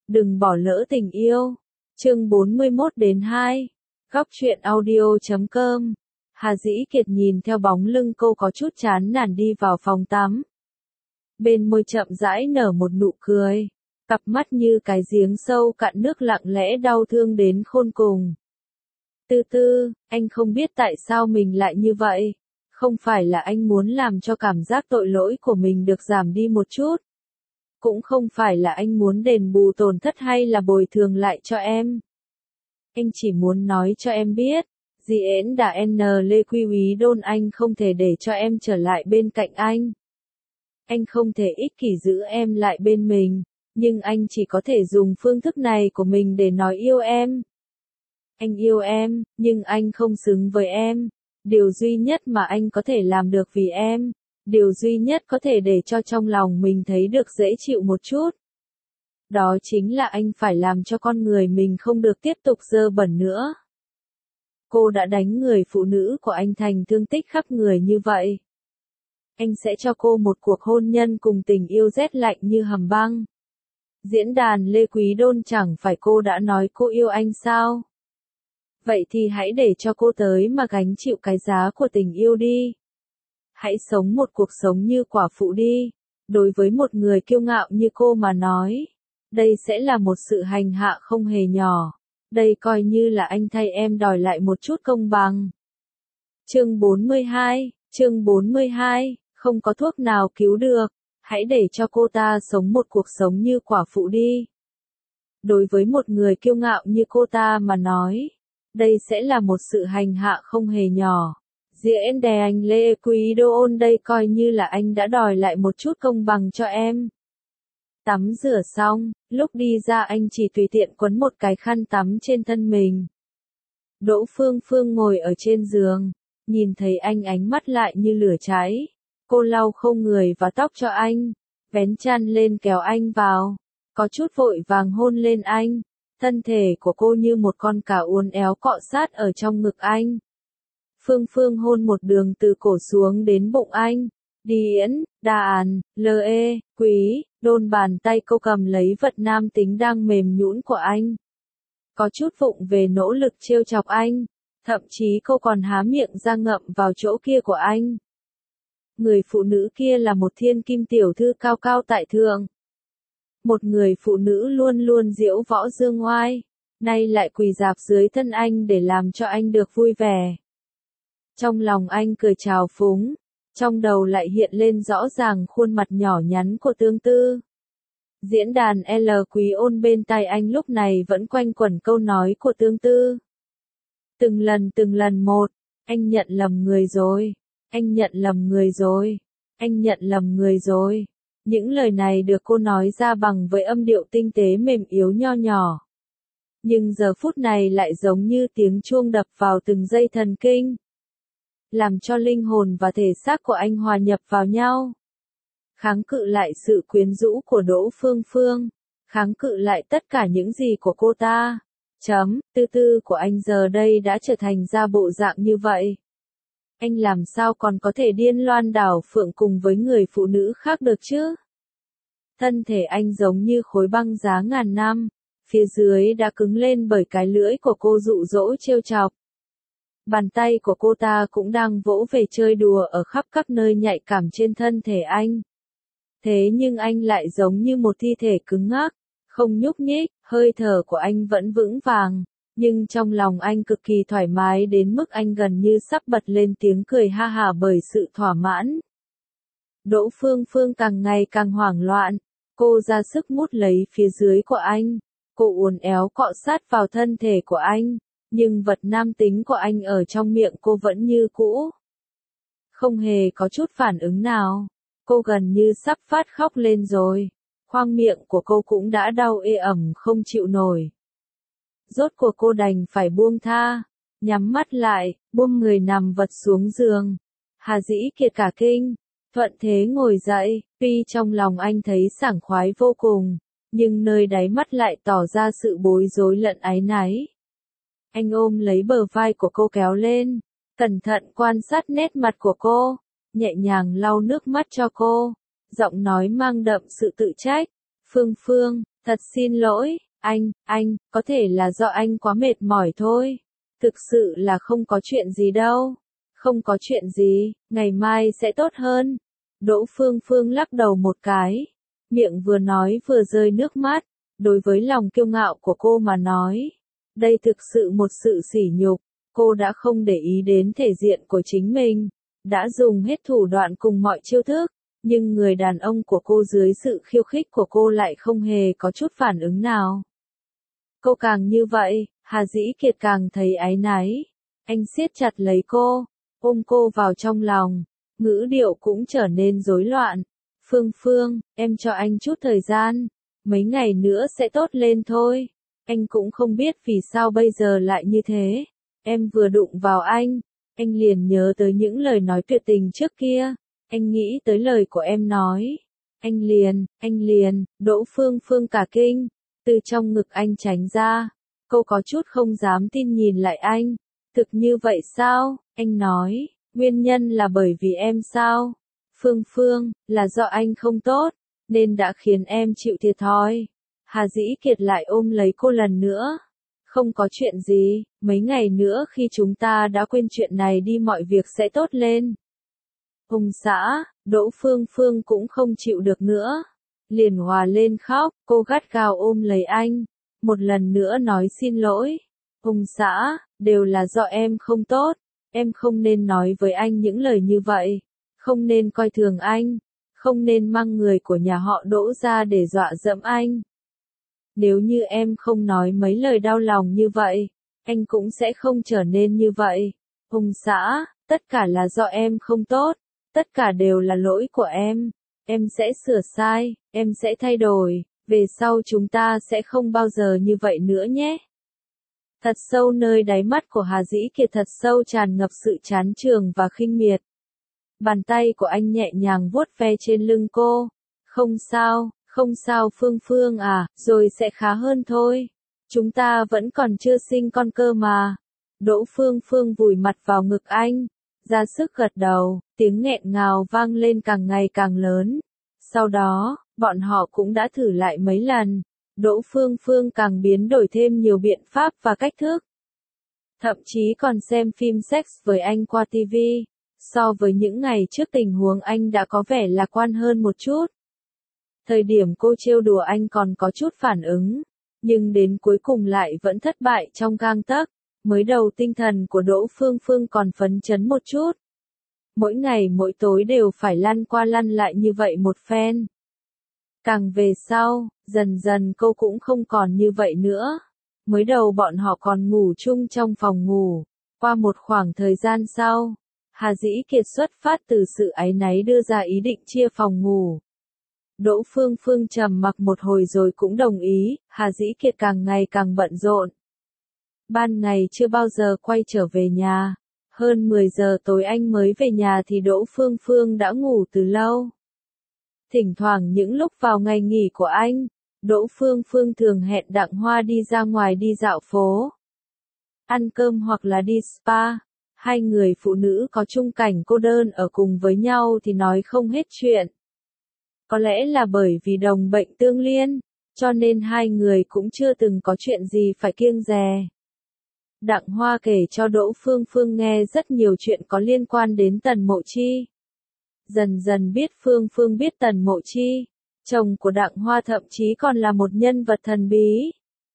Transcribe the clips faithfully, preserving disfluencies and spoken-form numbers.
Đừng bỏ lỡ tình yêu. Chương bốn mươi mốt đến hai. Góc truyện audio chấm com. Hà Dĩ Kiệt nhìn theo bóng lưng cô có chút chán nản đi vào phòng tắm. Bên môi chậm rãi nở một nụ cười. Cặp mắt như cái giếng sâu cạn nước lặng lẽ đau thương đến khôn cùng. Tư tư, anh không biết tại sao mình lại như vậy. Không phải là anh muốn làm cho cảm giác tội lỗi của mình được giảm đi một chút. Cũng không phải là anh muốn đền bù tổn thất hay là bồi thường lại cho em. Anh chỉ muốn nói cho em biết, Diễn đã N Lê Quy Úy Đôn anh không thể để cho em trở lại bên cạnh anh. Anh không thể ích kỷ giữ em lại bên mình, nhưng anh chỉ có thể dùng phương thức này của mình để nói yêu em. Anh yêu em, nhưng anh không xứng với em. Điều duy nhất mà anh có thể làm được vì em, điều duy nhất có thể để cho trong lòng mình thấy được dễ chịu một chút. Đó chính là anh phải làm cho con người mình không được tiếp tục dơ bẩn nữa. Cô đã đánh người phụ nữ của anh thành thương tích khắp người như vậy. Anh sẽ cho cô một cuộc hôn nhân cùng tình yêu rét lạnh như hầm băng. Diễn đàn Lê Quý Đôn chẳng phải cô đã nói cô yêu anh sao? Vậy thì hãy để cho cô tới mà gánh chịu cái giá của tình yêu đi. Hãy sống một cuộc sống như quả phụ đi. Đối với một người kiêu ngạo như cô mà nói, đây sẽ là một sự hành hạ không hề nhỏ. Đây coi như là anh thay em đòi lại một chút công bằng. Chương bốn mươi hai, chương bốn mươi hai, không có thuốc nào cứu được. Hãy để cho cô ta sống một cuộc sống như quả phụ đi. Đối với một người kiêu ngạo như cô ta mà nói, đây sẽ là một sự hành hạ không hề nhỏ. Diễn đè anh Lê Quý Đôn đây coi như là anh đã đòi lại một chút công bằng cho em. Tắm rửa xong, lúc đi ra anh chỉ tùy tiện quấn một cái khăn tắm trên thân mình. Đỗ Phương Phương ngồi ở trên giường, nhìn thấy anh ánh mắt lại như lửa cháy. Cô lau khô người và tóc cho anh, vén chăn lên kéo anh vào, có chút vội vàng hôn lên anh. Thân thể của cô như một con cá uốn éo cọ sát ở trong ngực anh. Phương Phương hôn một đường từ cổ xuống đến bụng anh. Điễn, đàn, lê, quý, đôn bàn tay cô cầm lấy vật nam tính đang mềm nhũn của anh. Có chút vụng về nỗ lực trêu chọc anh. Thậm chí cô còn há miệng ra ngậm vào chỗ kia của anh. Người phụ nữ kia là một thiên kim tiểu thư cao cao tại thượng. Một người phụ nữ luôn luôn diễu võ dương oai, nay lại quỳ rạp dưới thân anh để làm cho anh được vui vẻ. Trong lòng anh cười trào phúng, trong đầu lại hiện lên rõ ràng khuôn mặt nhỏ nhắn của Tương Tư. Diễn đàn L Quý Ôn bên tai anh lúc này vẫn quanh quẩn câu nói của Tương Tư. Từng lần từng lần một, anh nhận lầm người rồi, anh nhận lầm người rồi, anh nhận lầm người rồi. Những lời này được cô nói ra bằng với âm điệu tinh tế mềm yếu nho nhỏ. Nhưng giờ phút này lại giống như tiếng chuông đập vào từng dây thần kinh. Làm cho linh hồn và thể xác của anh hòa nhập vào nhau. Kháng cự lại sự quyến rũ của Đỗ Phương Phương. Kháng cự lại tất cả những gì của cô ta. Chấm, tư tư của anh giờ đây đã trở thành ra bộ dạng như vậy. Anh làm sao còn có thể điên loan đảo phượng cùng với người phụ nữ khác được chứ? Thân thể anh giống như khối băng giá ngàn năm, phía dưới đã cứng lên bởi cái lưỡi của cô dụ dỗ trêu chọc. Bàn tay của cô ta cũng đang vỗ về chơi đùa ở khắp các nơi nhạy cảm trên thân thể anh. Thế nhưng anh lại giống như một thi thể cứng ngắc, không nhúc nhích, hơi thở của anh vẫn vững vàng. Nhưng trong lòng anh cực kỳ thoải mái đến mức anh gần như sắp bật lên tiếng cười ha hả bởi sự thỏa mãn. Đỗ Phương Phương càng ngày càng hoảng loạn, cô ra sức mút lấy phía dưới của anh, cô uốn éo cọ sát vào thân thể của anh, nhưng vật nam tính của anh ở trong miệng cô vẫn như cũ. Không hề có chút phản ứng nào, cô gần như sắp phát khóc lên rồi, khoang miệng của cô cũng đã đau ê ẩm không chịu nổi. Rốt cuộc cô đành phải buông tha, nhắm mắt lại, buông người nằm vật xuống giường. Hà Dĩ Kiệt cả kinh, thuận thế ngồi dậy, tuy trong lòng anh thấy sảng khoái vô cùng, nhưng nơi đáy mắt lại tỏ ra sự bối rối lẫn áy náy. Anh ôm lấy bờ vai của cô kéo lên, cẩn thận quan sát nét mặt của cô, nhẹ nhàng lau nước mắt cho cô, giọng nói mang đậm sự tự trách. Phương Phương, Thật xin lỗi, anh, anh, có thể là do anh quá mệt mỏi thôi. Thực sự là không có chuyện gì đâu. Không có chuyện gì, ngày mai sẽ tốt hơn. Đỗ Phương Phương lắc đầu một cái. Miệng vừa nói vừa rơi nước mắt. Đối với lòng kiêu ngạo của cô mà nói. Đây thực sự một sự sỉ nhục. Cô đã không để ý đến thể diện của chính mình. Đã dùng hết thủ đoạn cùng mọi chiêu thức. Nhưng người đàn ông của cô dưới sự khiêu khích của cô lại không hề có chút phản ứng nào. Cô càng như vậy, Hà Dĩ Kiệt càng thấy áy náy. Anh siết chặt lấy cô, ôm cô vào trong lòng, ngữ điệu cũng trở nên rối loạn. Phương Phương, em cho anh chút thời gian, mấy ngày nữa sẽ tốt lên thôi. Anh cũng không biết vì sao bây giờ lại như thế. Em vừa đụng vào anh, anh liền nhớ tới những lời nói tuyệt tình trước kia. Anh nghĩ tới lời của em nói. Anh liền, anh liền, Đỗ Phương Phương cả kinh. Từ trong ngực anh tránh ra. Cô có chút không dám tin nhìn lại anh. Thực như vậy sao? Anh nói, nguyên nhân là bởi vì em sao? Phương Phương, là do anh không tốt, nên đã khiến em chịu thiệt thòi. Hà Dĩ Kiệt lại ôm lấy cô lần nữa. Không có chuyện gì, mấy ngày nữa khi chúng ta đã quên chuyện này đi mọi việc sẽ tốt lên. Ông xã, Đỗ Phương Phương cũng không chịu được nữa. Liền hòa lên khóc, cô gắt gao ôm lấy anh. Một lần nữa nói xin lỗi. Ông xã, đều là do em không tốt. Em không nên nói với anh những lời như vậy. Không nên coi thường anh. Không nên mang người của nhà họ Đỗ ra để dọa dẫm anh. Nếu như em không nói mấy lời đau lòng như vậy, anh cũng sẽ không trở nên như vậy. Ông xã, tất cả là do em không tốt. Tất cả đều là lỗi của em. Em sẽ sửa sai, em sẽ thay đổi, về sau chúng ta sẽ không bao giờ như vậy nữa nhé. Thật sâu nơi đáy mắt của Hà Dĩ Kiệt thật sâu tràn ngập sự chán chường và khinh miệt. Bàn tay của anh nhẹ nhàng vuốt ve trên lưng cô. Không sao, không sao Phương Phương à, rồi sẽ khá hơn thôi. Chúng ta vẫn còn chưa sinh con cơ mà. Đỗ Phương Phương vùi mặt vào ngực anh, ra sức gật đầu, tiếng nghẹn ngào vang lên càng ngày càng lớn. Sau đó, bọn họ cũng đã thử lại mấy lần. Đỗ Phương Phương càng biến đổi thêm nhiều biện pháp và cách thức. Thậm chí còn xem phim sex với anh qua ti vi. So với những ngày trước tình huống anh đã có vẻ lạc quan hơn một chút. Thời điểm cô trêu đùa anh còn có chút phản ứng. Nhưng đến cuối cùng lại vẫn thất bại trong gang tấc. Mới đầu tinh thần của Đỗ Phương Phương còn phấn chấn một chút. Mỗi ngày mỗi tối đều phải lăn qua lăn lại như vậy một phen. Càng về sau, dần dần cô cũng không còn như vậy nữa. Mới đầu bọn họ còn ngủ chung trong phòng ngủ. Qua một khoảng thời gian sau, Hà Dĩ Kiệt xuất phát từ sự áy náy đưa ra ý định chia phòng ngủ. Đỗ Phương Phương trầm mặc một hồi rồi cũng đồng ý, Hà Dĩ Kiệt càng ngày càng bận rộn. Ban ngày chưa bao giờ quay trở về nhà. Hơn mười giờ tối anh mới về nhà thì Đỗ Phương Phương đã ngủ từ lâu. Thỉnh thoảng những lúc vào ngày nghỉ của anh, Đỗ Phương Phương thường hẹn Đặng Hoa đi ra ngoài đi dạo phố, ăn cơm hoặc là đi spa. Hai người phụ nữ có chung cảnh cô đơn ở cùng với nhau thì nói không hết chuyện. Có lẽ là bởi vì đồng bệnh tương liên, cho nên hai người cũng chưa từng có chuyện gì phải kiêng dè. Đặng Hoa kể cho Đỗ Phương Phương nghe rất nhiều chuyện có liên quan đến Tần Mộ Chi. Dần dần biết Phương Phương biết Tần Mộ Chi, chồng của Đặng Hoa thậm chí còn là một nhân vật thần bí.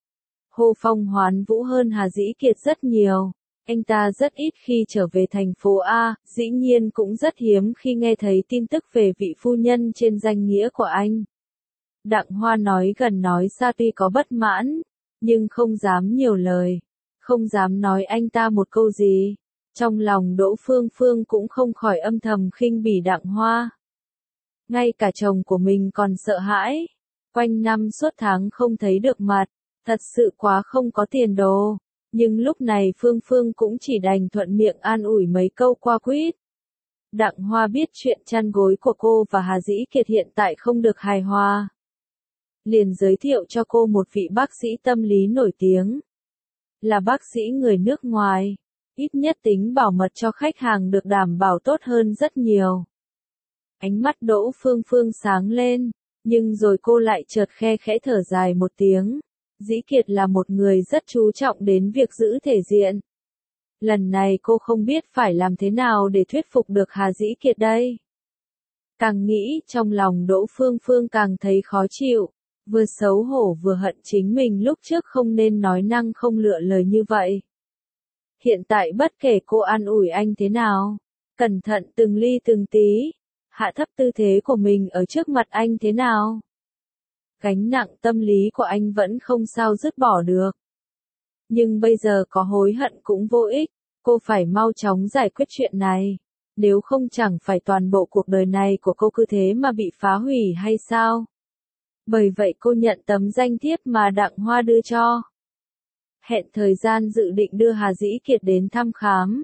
Hồ Phong Hoán Vũ hơn Hà Dĩ Kiệt rất nhiều. Anh ta rất ít khi trở về thành phố A, dĩ nhiên cũng rất hiếm khi nghe thấy tin tức về vị phu nhân trên danh nghĩa của anh. Đặng Hoa nói gần nói xa tuy có bất mãn, nhưng không dám nhiều lời, không dám nói anh ta một câu gì. Trong lòng Đỗ Phương Phương cũng không khỏi âm thầm khinh bỉ Đặng Hoa. Ngay cả chồng của mình còn sợ hãi, quanh năm suốt tháng không thấy được mặt, thật sự quá không có tiền đồ. Nhưng lúc này Phương Phương cũng chỉ đành thuận miệng an ủi mấy câu qua quýt. Đặng Hoa biết chuyện chăn gối của cô và Hà Dĩ Kiệt hiện tại không được hài hòa. Liền giới thiệu cho cô một vị bác sĩ tâm lý nổi tiếng. Là bác sĩ người nước ngoài, ít nhất tính bảo mật cho khách hàng được đảm bảo tốt hơn rất nhiều. Ánh mắt Đỗ Phương Phương sáng lên, Nhưng rồi cô lại chợt khe khẽ thở dài một tiếng. Dĩ Kiệt là một người rất chú trọng đến việc giữ thể diện. Lần này cô không biết phải làm thế nào để thuyết phục được Hà Dĩ Kiệt đây. Càng nghĩ trong lòng Đỗ Phương Phương càng thấy khó chịu, vừa xấu hổ vừa hận chính mình lúc trước không nên nói năng không lựa lời như vậy. Hiện tại bất kể cô an ủi anh thế nào, cẩn thận từng ly từng tí, hạ thấp tư thế của mình ở trước mặt anh thế nào. Gánh nặng tâm lý của anh vẫn không sao dứt bỏ được. Nhưng bây giờ có hối hận cũng vô ích, cô phải mau chóng giải quyết chuyện này. Nếu không chẳng phải toàn bộ cuộc đời này của cô cứ thế mà bị phá hủy hay sao? Bởi vậy cô nhận tấm danh thiếp mà Đặng Hoa đưa cho. Hẹn thời gian dự định đưa Hà Dĩ Kiệt đến thăm khám.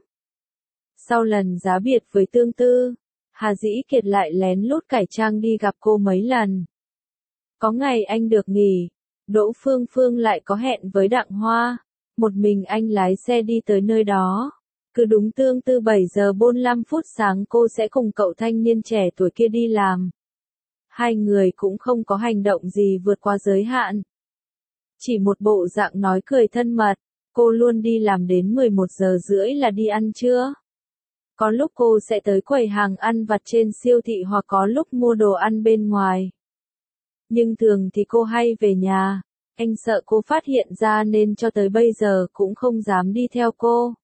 Sau lần giá biệt với Tương Tư, Hà Dĩ Kiệt lại lén lút cải trang đi gặp cô mấy lần. Có ngày anh được nghỉ, Đỗ Phương Phương lại có hẹn với Đặng Hoa. Một mình anh lái xe đi tới nơi đó. Cứ đúng tương tư bảy giờ bốn mươi lăm phút sáng cô sẽ cùng cậu thanh niên trẻ tuổi kia đi làm. Hai người cũng không có hành động gì vượt qua giới hạn. Chỉ một bộ dạng nói cười thân mật, cô luôn đi làm đến mười một giờ rưỡi là đi ăn trưa. Có lúc cô sẽ tới quầy hàng ăn vặt trên siêu thị hoặc có lúc mua đồ ăn bên ngoài. Nhưng thường thì cô hay về nhà, anh sợ cô phát hiện ra nên cho tới bây giờ cũng không dám đi theo cô.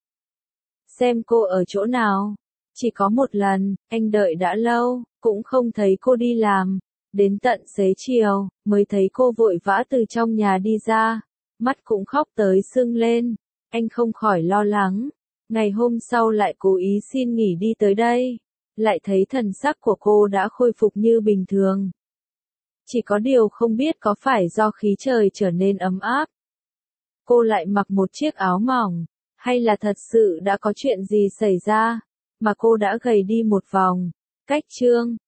Xem cô ở chỗ nào. Chỉ có một lần, anh đợi đã lâu, cũng không thấy cô đi làm. Đến tận xế chiều, mới thấy cô vội vã từ trong nhà đi ra. Mắt cũng khóc tới sưng lên. Anh không khỏi lo lắng. Ngày hôm sau lại cố ý xin nghỉ đi tới đây. Lại thấy thần sắc của cô đã khôi phục như bình thường. Chỉ có điều không biết có phải do khí trời trở nên ấm áp. Cô lại mặc một chiếc áo mỏng. Hay là thật sự đã có chuyện gì xảy ra, mà cô đã gầy đi một vòng. Cách chương